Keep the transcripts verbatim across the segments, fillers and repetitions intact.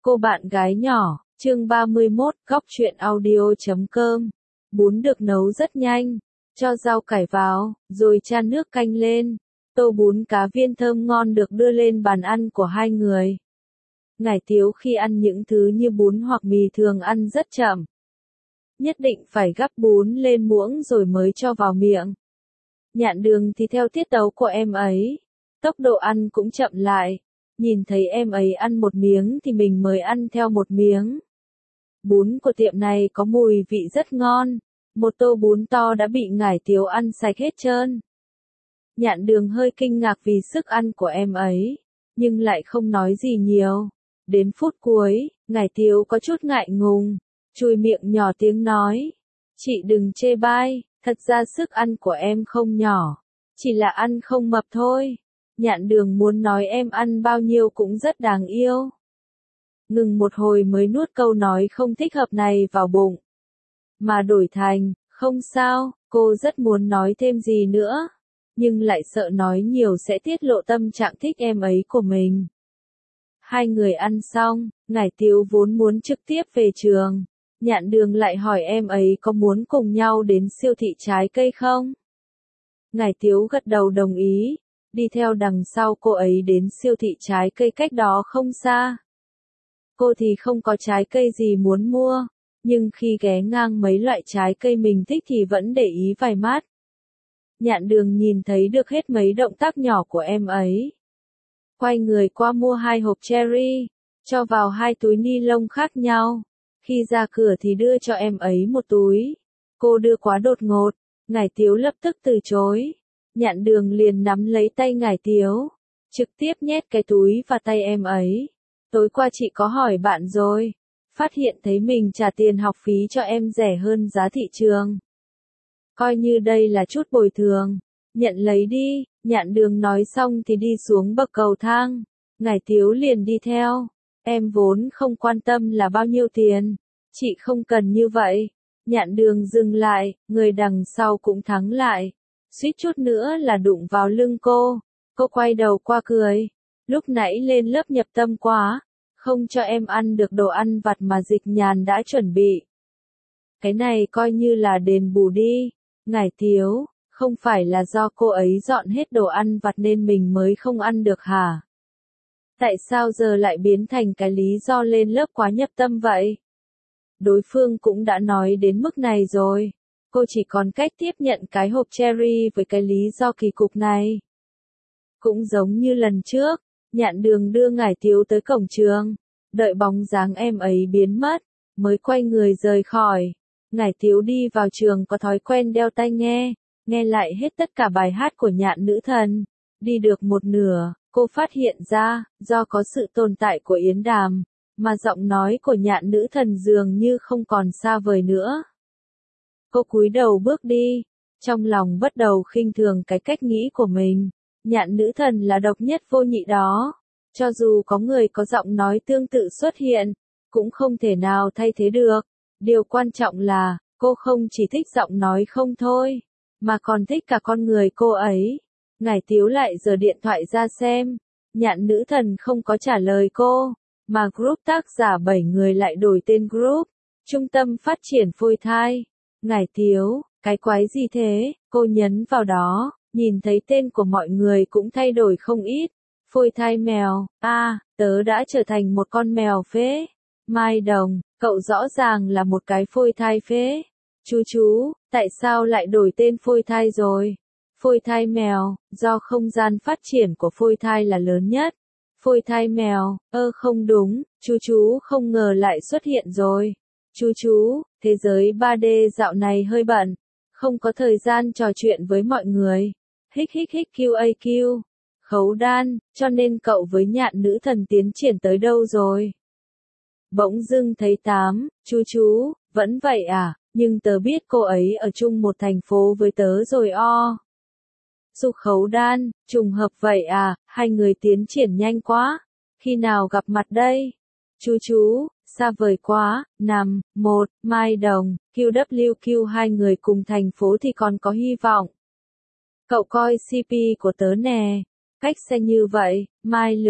Cô bạn gái nhỏ, chương ba mươi mốt, góc truyện audio chấm com. Bún được nấu rất nhanh, cho rau cải vào, rồi chan nước canh lên. Tô bún cá viên thơm ngon được đưa lên bàn ăn của hai người. Ngải Tiếu khi ăn những thứ như bún hoặc mì thường ăn rất chậm. Nhất định phải gắp bún lên muỗng rồi mới cho vào miệng. Nhạn Đường thì theo tiết tấu của em ấy, tốc độ ăn cũng chậm lại. Nhìn thấy em ấy ăn một miếng thì mình mới ăn theo một miếng. Bún của tiệm này có mùi vị rất ngon. Một tô bún to đã bị Ngải Tiếu ăn sạch hết trơn. Nhạn Đường hơi kinh ngạc vì sức ăn của em ấy, nhưng lại không nói gì nhiều. Đến phút cuối, Ngải Tiếu có chút ngại ngùng, chùi miệng nhỏ tiếng nói. Chị đừng chê bai, thật ra sức ăn của em không nhỏ, chỉ là ăn không mập thôi. Nhạn Đường muốn nói em ăn bao nhiêu cũng rất đáng yêu. Ngừng một hồi mới nuốt câu nói không thích hợp này vào bụng. Mà đổi thành, không sao, cô rất muốn nói thêm gì nữa. Nhưng lại sợ nói nhiều sẽ tiết lộ tâm trạng thích em ấy của mình. Hai người ăn xong, Ngải Tiếu vốn muốn trực tiếp về trường. Nhạn Đường lại hỏi em ấy có muốn cùng nhau đến siêu thị trái cây không? Ngải Tiếu gật đầu đồng ý. Đi theo đằng sau cô ấy đến siêu thị trái cây cách đó không xa. Cô thì không có trái cây gì muốn mua, nhưng khi ghé ngang mấy loại trái cây mình thích thì vẫn để ý vài mắt. Nhạn Đường nhìn thấy được hết mấy động tác nhỏ của em ấy. Quay người qua mua hai hộp cherry, cho vào hai túi ni lông khác nhau. Khi ra cửa thì đưa cho em ấy một túi. Cô đưa quá đột ngột, Ngải Tiếu lập tức từ chối. Nhạn Đường liền nắm lấy tay Ngải Tiếu, trực tiếp nhét cái túi vào tay em ấy. Tối qua chị có hỏi bạn rồi, phát hiện thấy mình trả tiền học phí cho em rẻ hơn giá thị trường. Coi như đây là chút bồi thường, nhận lấy đi. Nhạn Đường nói xong thì đi xuống bậc cầu thang. Ngải Tiếu liền đi theo. Em vốn không quan tâm là bao nhiêu tiền, chị không cần như vậy. Nhạn Đường dừng lại, người đằng sau cũng thắng lại. Suýt chút nữa là đụng vào lưng cô. Cô quay đầu qua cười. Lúc nãy lên lớp nhập tâm quá, không cho em ăn được đồ ăn vặt mà Dịch Nhàn đã chuẩn bị. Cái này coi như là đền bù đi. Ngải Tiếu, không phải là do cô ấy dọn hết đồ ăn vặt nên mình mới không ăn được hả? Tại sao giờ lại biến thành cái lý do lên lớp quá nhập tâm vậy? Đối phương cũng đã nói đến mức này rồi. Cô chỉ còn cách tiếp nhận cái hộp cherry với cái lý do kỳ cục này. Cũng giống như lần trước, Nhạn Đường đưa Ngải Tiếu tới cổng trường, đợi bóng dáng em ấy biến mất, mới quay người rời khỏi. Ngải Tiếu đi vào trường có thói quen đeo tai nghe, nghe lại hết tất cả bài hát của Nhạn Nữ Thần. Đi được một nửa, cô phát hiện ra, do có sự tồn tại của Yến Đàm, mà giọng nói của Nhạn Nữ Thần dường như không còn xa vời nữa. Cô cúi đầu bước đi, trong lòng bắt đầu khinh thường cái cách nghĩ của mình. Nhạn Nữ Thần là độc nhất vô nhị đó. Cho dù có người có giọng nói tương tự xuất hiện, cũng không thể nào thay thế được. Điều quan trọng là, cô không chỉ thích giọng nói không thôi, mà còn thích cả con người cô ấy. Ngải Tiếu lại giở điện thoại ra xem. Nhạn Nữ Thần không có trả lời cô, mà group tác giả bảy người lại đổi tên group. Trung tâm phát triển phôi thai. Ngải Tiếu, cái quái gì thế? Cô nhấn vào đó, nhìn thấy tên của mọi người cũng thay đổi không ít. Phôi thai mèo, a, à, tớ đã trở thành một con mèo phế. Mai Đồng, cậu rõ ràng là một cái phôi thai phế. Chú chú, tại sao lại đổi tên phôi thai rồi? Phôi thai mèo, do không gian phát triển của phôi thai là lớn nhất. Phôi thai mèo, ơ không đúng, chú chú không ngờ lại xuất hiện rồi. Chú chú, thế giới ba D dạo này hơi bận, không có thời gian trò chuyện với mọi người. Hích hích hích Q A Q. Khấu Đan, cho nên cậu với Nhạn Nữ Thần tiến triển tới đâu rồi? Bỗng dưng thấy Tám, chú chú, vẫn vậy à, nhưng tớ biết cô ấy ở chung một thành phố với tớ rồi o. Dục Khấu Đan, trùng hợp vậy à, hai người tiến triển nhanh quá, khi nào gặp mặt đây? Chú chú, xa vời quá. Năm, một, Mai Đồng, Q W Q hai người cùng thành phố thì còn có hy vọng. Cậu coi C P của tớ nè, cách xe như vậy, Mai Lực,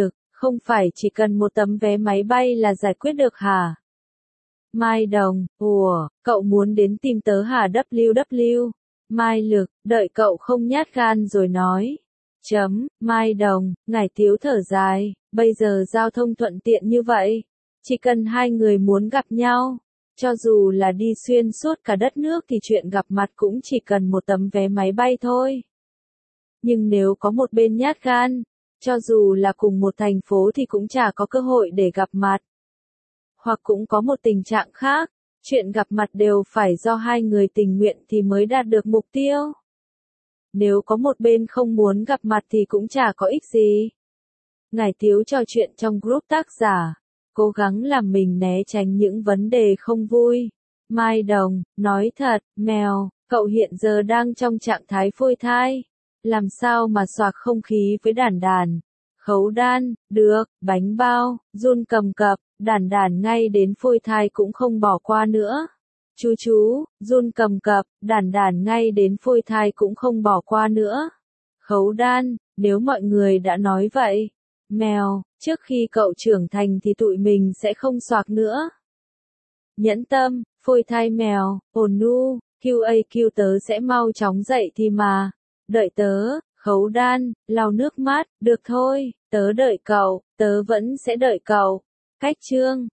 Không phải chỉ cần một tấm vé máy bay là giải quyết được hả? Mai Đồng, ủa, cậu muốn đến tìm tớ hả W W? Mai Lực, đợi cậu không nhát gan rồi nói. Chấm, Mai Đồng, Ngải Tiếu thở dài, bây giờ giao thông thuận tiện như vậy. Chỉ cần hai người muốn gặp nhau, cho dù là đi xuyên suốt cả đất nước thì chuyện gặp mặt cũng chỉ cần một tấm vé máy bay thôi. Nhưng nếu có một bên nhát gan, cho dù là cùng một thành phố thì cũng chả có cơ hội để gặp mặt. Hoặc cũng có một tình trạng khác, chuyện gặp mặt đều phải do hai người tình nguyện thì mới đạt được mục tiêu. Nếu có một bên không muốn gặp mặt thì cũng chả có ích gì. Ngải Tiếu trò chuyện trong group tác giả, cố gắng làm mình né tránh những vấn đề không vui. Mai Đồng, nói thật, mèo, cậu hiện giờ đang trong trạng thái phôi thai. Làm sao mà xoạc không khí với Đản Đản? Khấu Đan, được, bánh bao, run cầm cập, Đản Đản ngay đến phôi thai cũng không bỏ qua nữa. Chú chú, run cầm cập, Đản Đản ngay đến phôi thai cũng không bỏ qua nữa. Khấu Đan, nếu mọi người đã nói vậy. Mèo, trước khi cậu trưởng thành thì tụi mình sẽ không xoạc nữa. Nhẫn Tâm, phôi thai mèo, ồn nu, quy a quy tớ sẽ mau chóng dậy thì mà. Đợi tớ, Khấu Đan, lau nước mắt, được thôi, tớ đợi cậu, tớ vẫn sẽ đợi cậu. Cách chương